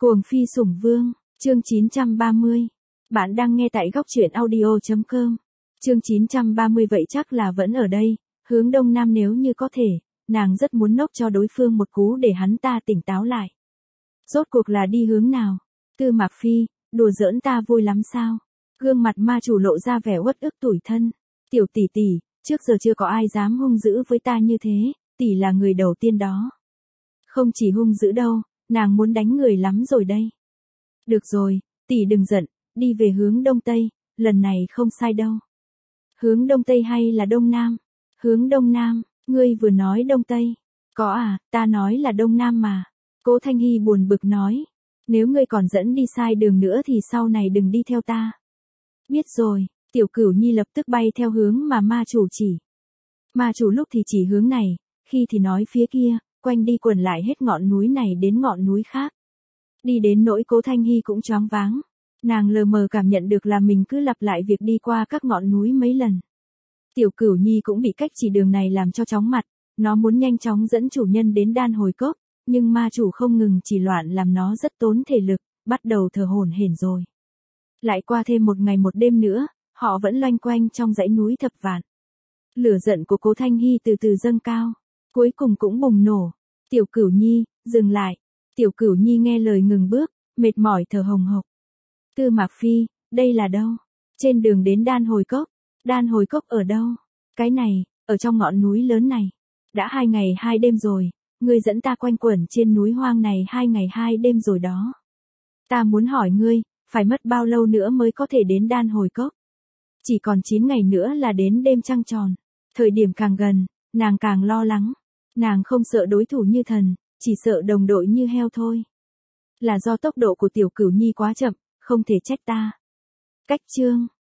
Cuồng phi sủng vương, chương 930. Bạn đang nghe tại góc truyện audio.com. Chương 930 vậy chắc là vẫn ở đây, hướng đông nam nếu như có thể, nàng rất muốn nốc cho đối phương một cú để hắn ta tỉnh táo lại. Rốt cuộc là đi hướng nào? Tư Mạc Phi, đùa giỡn ta vui lắm sao? Gương mặt ma chủ lộ ra vẻ uất ức tủi thân. Tiểu tỷ tỷ, trước giờ chưa có ai dám hung dữ với ta như thế, tỷ là người đầu tiên đó. Không chỉ hung dữ đâu, nàng muốn đánh người lắm rồi đây. Được rồi, tỷ đừng giận, đi về hướng đông tây, lần này không sai đâu. Hướng đông tây hay là đông nam? Hướng đông nam, ngươi vừa nói đông tây. Có à, ta nói là đông nam mà. Cố Thanh Hy buồn bực nói. Nếu ngươi còn dẫn đi sai đường nữa thì sau này đừng đi theo ta. Biết rồi, Tiểu Cửu Nhi lập tức bay theo hướng mà ma chủ chỉ. Ma chủ lúc thì chỉ hướng này, khi thì nói phía kia, quanh đi quẩn lại hết ngọn núi này đến ngọn núi khác. Đi đến nỗi Cố Thanh Hy cũng choáng váng. Nàng lờ mờ cảm nhận được là mình cứ lặp lại việc đi qua các ngọn núi mấy lần. Tiểu Cửu Nhi cũng bị cách chỉ đường này làm cho chóng mặt, nó muốn nhanh chóng dẫn chủ nhân đến đan hồi cốc, nhưng ma chủ không ngừng chỉ loạn làm nó rất tốn thể lực, bắt đầu thở hổn hển rồi. Lại qua thêm một ngày một đêm nữa, họ vẫn loanh quanh trong dãy núi thập vạn. Lửa giận của Cố Thanh Hy từ từ dâng cao, cuối cùng cũng bùng nổ. Tiểu Cửu Nhi, dừng lại. Tiểu Cửu Nhi nghe lời ngừng bước, mệt mỏi thở hồng hộc. Tư Mạc Phi, đây là đâu? Trên đường đến đan hồi cốc. Đan hồi cốc ở đâu? Cái này, ở trong ngọn núi lớn này. Đã 2 ngày 2 đêm rồi, ngươi dẫn ta quanh quẩn trên núi hoang này 2 ngày 2 đêm rồi đó. Ta muốn hỏi ngươi, phải mất bao lâu nữa mới có thể đến đan hồi cốc? Chỉ còn 9 ngày nữa là đến đêm trăng tròn. Thời điểm càng gần, nàng càng lo lắng. Nàng không sợ đối thủ như thần, chỉ sợ đồng đội như heo thôi. Là do tốc độ của Tiểu Cửu Nhi quá chậm, không thể trách ta. Cách chương